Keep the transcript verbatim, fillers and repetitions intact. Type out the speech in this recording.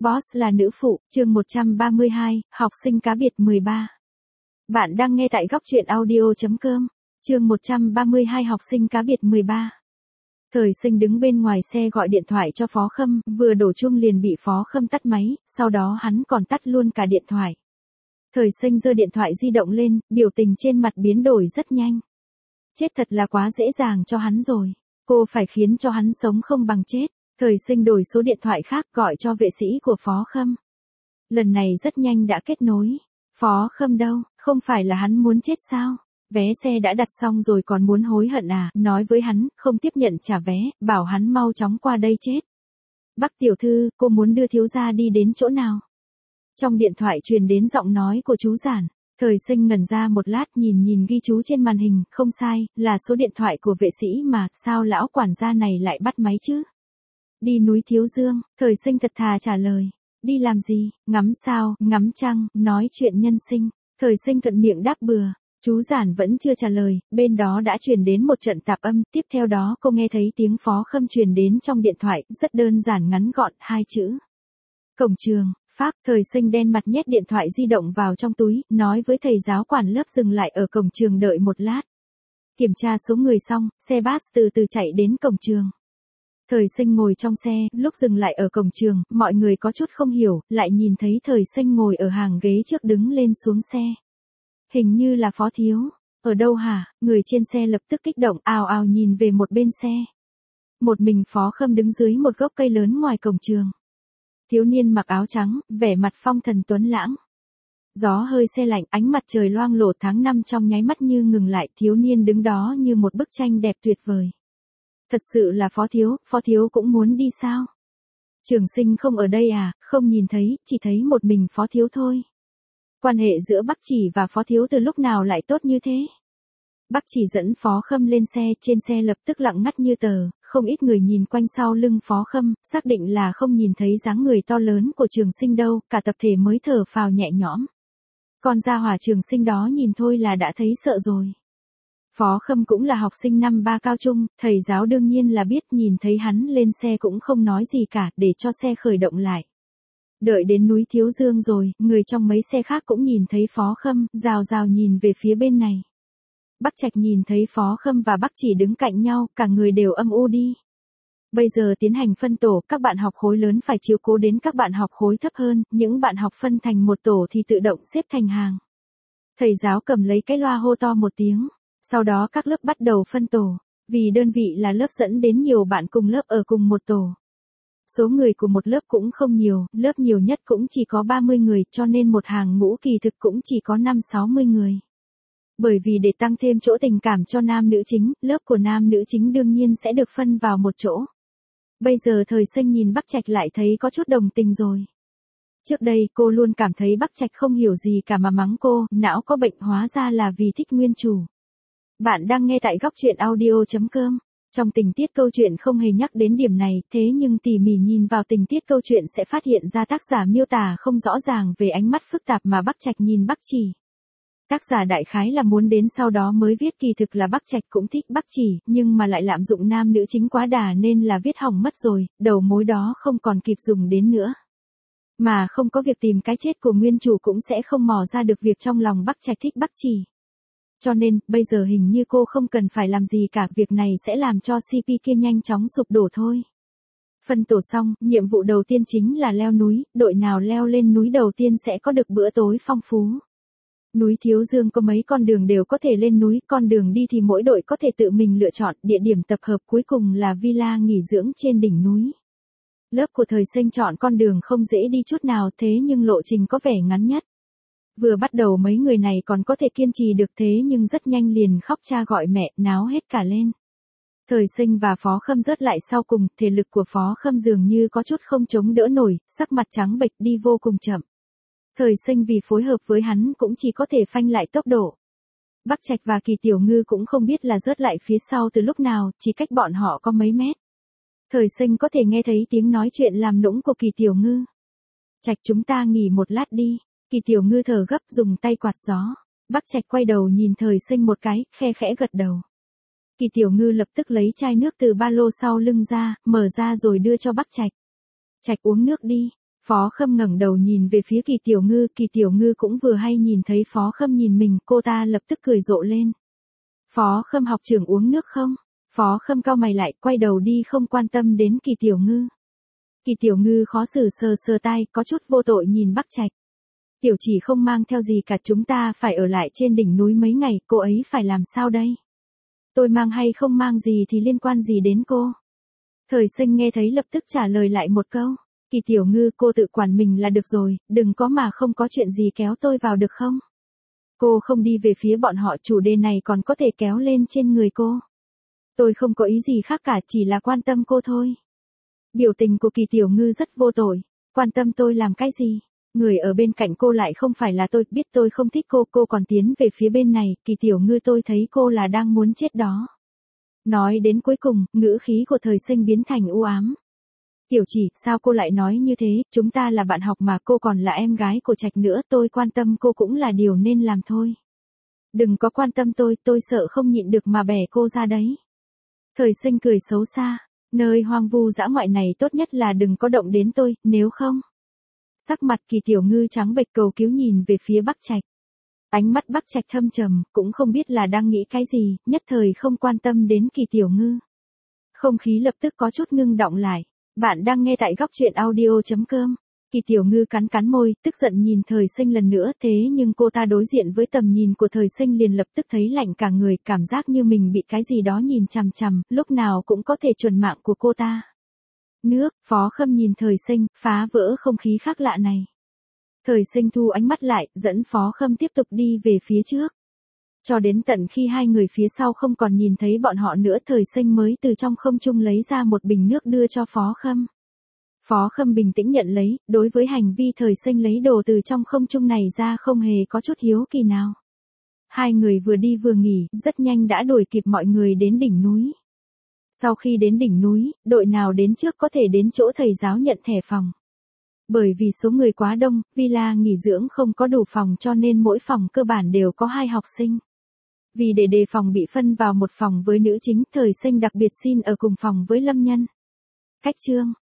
Boss là nữ phụ, chương một trăm ba mươi hai, học sinh cá biệt mười ba. Bạn đang nghe tại góc truyện audio.com, chương một trăm ba mươi hai học sinh cá biệt mười ba. Thời Sinh đứng bên ngoài xe gọi điện thoại cho Phó Khâm, vừa đổ chuông liền bị Phó Khâm tắt máy, sau đó hắn còn tắt luôn cả điện thoại. Thời Sinh giơ điện thoại di động lên, biểu tình trên mặt biến đổi rất nhanh. Chết thật là quá dễ dàng cho hắn rồi. Cô phải khiến cho hắn sống không bằng chết. Thời Sinh đổi số điện thoại khác gọi cho vệ sĩ của Phó Khâm. Lần này rất nhanh đã kết nối. Phó Khâm đâu, không phải là hắn muốn chết sao? Vé xe đã đặt xong rồi còn muốn hối hận à? Nói với hắn, không tiếp nhận trả vé, bảo hắn mau chóng qua đây chết. Bác tiểu thư, cô muốn đưa thiếu gia đi đến chỗ nào? Trong điện thoại truyền đến giọng nói của chú Giản. Thời Sinh ngẩn ra một lát nhìn nhìn ghi chú trên màn hình, không sai, là số điện thoại của vệ sĩ mà, sao lão quản gia này lại bắt máy chứ? Đi núi Thiếu Dương, Thời Sinh thật thà trả lời. Đi làm gì, ngắm sao, ngắm trăng, nói chuyện nhân sinh. Thời Sinh thuận miệng đáp bừa. Chú Giản vẫn chưa trả lời, bên đó đã truyền đến một trận tạp âm, tiếp theo đó cô nghe thấy tiếng Phó Khâm truyền đến trong điện thoại, rất đơn giản ngắn gọn, hai chữ. Cổng trường, Pháp. Thời Sinh đen mặt nhét điện thoại di động vào trong túi, nói với thầy giáo quản lớp dừng lại ở cổng trường đợi một lát. Kiểm tra số người xong, xe bus từ từ chạy đến cổng trường. Thời Sinh ngồi trong xe, lúc dừng lại ở cổng trường, mọi người có chút không hiểu, lại nhìn thấy Thời Sinh ngồi ở hàng ghế trước đứng lên xuống xe. Hình như là Phó Thiếu. Ở đâu hả? Người trên xe lập tức kích động, ào ào nhìn về một bên xe. Một mình Phó Khâm đứng dưới một gốc cây lớn ngoài cổng trường. Thiếu niên mặc áo trắng, vẻ mặt phong thần tuấn lãng. Gió hơi se lạnh, ánh mặt trời loang lổ tháng năm trong nháy mắt như ngừng lại, thiếu niên đứng đó như một bức tranh đẹp tuyệt vời. Thật sự là Phó Thiếu, Phó Thiếu cũng muốn đi sao? Trường Sinh không ở đây à, không nhìn thấy, chỉ thấy một mình Phó Thiếu thôi. Quan hệ giữa Bắc Chỉ và Phó Thiếu từ lúc nào lại tốt như thế? Bắc Chỉ dẫn Phó Khâm lên xe, trên xe lập tức lặng ngắt như tờ, không ít người nhìn quanh sau lưng Phó Khâm, xác định là không nhìn thấy dáng người to lớn của Trường Sinh đâu, cả tập thể mới thở phào nhẹ nhõm. Còn gia hỏa Trường Sinh đó nhìn thôi là đã thấy sợ rồi. Phó Khâm cũng là học sinh năm ba cao trung, thầy giáo đương nhiên là biết, nhìn thấy hắn lên xe cũng không nói gì cả, để cho xe khởi động lại. Đợi đến núi Thiếu Dương rồi, người trong mấy xe khác cũng nhìn thấy Phó Khâm, rào rào nhìn về phía bên này. Bắc Trạch nhìn thấy Phó Khâm và Bắc Chỉ đứng cạnh nhau, cả người đều âm u đi. Bây giờ tiến hành phân tổ, các bạn học khối lớn phải chiếu cố đến các bạn học khối thấp hơn, những bạn học phân thành một tổ thì tự động xếp thành hàng. Thầy giáo cầm lấy cái loa hô to một tiếng, sau đó các lớp bắt đầu phân tổ, vì đơn vị là lớp dẫn đến nhiều bạn cùng lớp ở cùng một tổ. Số người của một lớp cũng không nhiều, lớp nhiều nhất cũng chỉ có ba mươi người, cho nên một hàng ngũ kỳ thực cũng chỉ có năm sáu mươi người. Bởi vì để tăng thêm chỗ tình cảm cho nam nữ chính, lớp của nam nữ chính đương nhiên sẽ được phân vào một chỗ. Bây giờ Thời Sinh nhìn Bắc Trạch lại thấy có chút đồng tình rồi. Trước đây cô luôn cảm thấy Bắc Trạch không hiểu gì cả mà mắng cô, não có bệnh, hóa ra là vì thích nguyên chủ. Bạn đang nghe tại góc truyện audio.com. Trong tình tiết câu chuyện không hề nhắc đến điểm này, thế nhưng tỉ mỉ nhìn vào tình tiết câu chuyện sẽ phát hiện ra tác giả miêu tả không rõ ràng về ánh mắt phức tạp mà Bắc Trạch nhìn Bắc Chỉ. Tác giả đại khái là muốn đến sau đó mới viết, kỳ thực là Bắc Trạch cũng thích Bắc Chỉ, nhưng mà lại lạm dụng nam nữ chính quá đà nên là viết hỏng mất rồi, đầu mối đó không còn kịp dùng đến nữa. Mà không có việc tìm cái chết của nguyên chủ cũng sẽ không mò ra được việc trong lòng Bắc Trạch thích Bắc Chỉ. Cho nên, bây giờ hình như cô không cần phải làm gì cả, việc này sẽ làm cho xê pê kia nhanh chóng sụp đổ thôi. Phân tổ xong, nhiệm vụ đầu tiên chính là leo núi, đội nào leo lên núi đầu tiên sẽ có được bữa tối phong phú. Núi Thiếu Dương có mấy con đường đều có thể lên núi, con đường đi thì mỗi đội có thể tự mình lựa chọn, địa điểm tập hợp cuối cùng là villa nghỉ dưỡng trên đỉnh núi. Lớp của Thời Sinh chọn con đường không dễ đi chút nào, thế nhưng lộ trình có vẻ ngắn nhất. Vừa bắt đầu mấy người này còn có thể kiên trì được, thế nhưng rất nhanh liền khóc cha gọi mẹ, náo hết cả lên. Thời Sinh và Phó Khâm rớt lại sau cùng, thể lực của Phó Khâm dường như có chút không chống đỡ nổi, sắc mặt trắng bệch, đi vô cùng chậm. Thời Sinh vì phối hợp với hắn cũng chỉ có thể phanh lại tốc độ. Bắc Trạch và Kỳ Tiểu Ngư cũng không biết là rớt lại phía sau từ lúc nào, chỉ cách bọn họ có mấy mét. Thời Sinh có thể nghe thấy tiếng nói chuyện làm nũng của Kỳ Tiểu Ngư. Trạch, chúng ta nghỉ một lát đi. Kỳ Tiểu Ngư thở gấp dùng tay quạt gió. Bắc Trạch quay đầu nhìn Thời Sinh một cái, khe khẽ gật đầu. Kỳ Tiểu Ngư lập tức lấy chai nước từ ba lô sau lưng ra, mở ra rồi đưa cho Bắc Trạch. Trạch uống nước đi. Phó Khâm ngẩng đầu nhìn về phía Kỳ Tiểu Ngư, Kỳ Tiểu Ngư cũng vừa hay nhìn thấy Phó Khâm nhìn mình, cô ta lập tức cười rộ lên. Phó Khâm học trưởng uống nước không? Phó Khâm cau mày lại, quay đầu đi không quan tâm đến Kỳ Tiểu Ngư. Kỳ Tiểu Ngư khó xử sờ sờ tai, có chút vô tội nhìn Bắc Trạch. Tiểu Chỉ không mang theo gì cả, chúng ta phải ở lại trên đỉnh núi mấy ngày, cô ấy phải làm sao đây? Tôi mang hay không mang gì thì liên quan gì đến cô? Thời Sinh nghe thấy lập tức trả lời lại một câu. Kỳ Tiểu Ngư, cô tự quản mình là được rồi, đừng có mà không có chuyện gì kéo tôi vào được không? Cô không đi về phía bọn họ, chủ đề này còn có thể kéo lên trên người cô. Tôi không có ý gì khác cả, chỉ là quan tâm cô thôi. Biểu tình của Kỳ Tiểu Ngư rất vô tội. Quan tâm tôi làm cái gì? Người ở bên cạnh cô lại không phải là tôi, biết tôi không thích cô, cô còn tiến về phía bên này, Kỳ Tiểu Ngư, tôi thấy cô là đang muốn chết đó. Nói đến cuối cùng, ngữ khí của Thời Sinh biến thành u ám. Tiểu Chỉ, sao cô lại nói như thế, chúng ta là bạn học mà, cô còn là em gái của Trạch nữa, tôi quan tâm cô cũng là điều nên làm thôi. Đừng có quan tâm tôi, tôi sợ không nhịn được mà bẻ cô ra đấy. Thời Sinh cười xấu xa, nơi hoang vu dã ngoại này tốt nhất là đừng có động đến tôi, nếu không. Sắc mặt Kỳ Tiểu Ngư trắng bệch cầu cứu nhìn về phía Bắc Trạch. Ánh mắt Bắc Trạch thâm trầm, cũng không biết là đang nghĩ cái gì, nhất thời không quan tâm đến Kỳ Tiểu Ngư. Không khí lập tức có chút ngưng đọng lại. Bạn đang nghe tại góc truyện audio chấm com. Kỳ Tiểu Ngư cắn cắn môi, tức giận nhìn Thời Sinh lần nữa, thế nhưng cô ta đối diện với tầm nhìn của Thời Sinh liền lập tức thấy lạnh cả người, cảm giác như mình bị cái gì đó nhìn chằm chằm, lúc nào cũng có thể chuẩn mạng của cô ta. Nước, Phó Khâm nhìn Thời Sinh, phá vỡ không khí khác lạ này. Thời Sinh thu ánh mắt lại, dẫn Phó Khâm tiếp tục đi về phía trước. Cho đến tận khi hai người phía sau không còn nhìn thấy bọn họ nữa, Thời Sinh mới từ trong không trung lấy ra một bình nước đưa cho Phó Khâm. Phó Khâm bình tĩnh nhận lấy, đối với hành vi Thời Sinh lấy đồ từ trong không trung này ra không hề có chút hiếu kỳ nào. Hai người vừa đi vừa nghỉ, rất nhanh đã đuổi kịp mọi người đến đỉnh núi. Sau khi đến đỉnh núi, đội nào đến trước có thể đến chỗ thầy giáo nhận thẻ phòng. Bởi vì số người quá đông, villa nghỉ dưỡng không có đủ phòng cho nên mỗi phòng cơ bản đều có hai học sinh. Vì để đề phòng bị phân vào một phòng với nữ chính, Thời Sinh đặc biệt xin ở cùng phòng với Lâm Nhân. Cách chương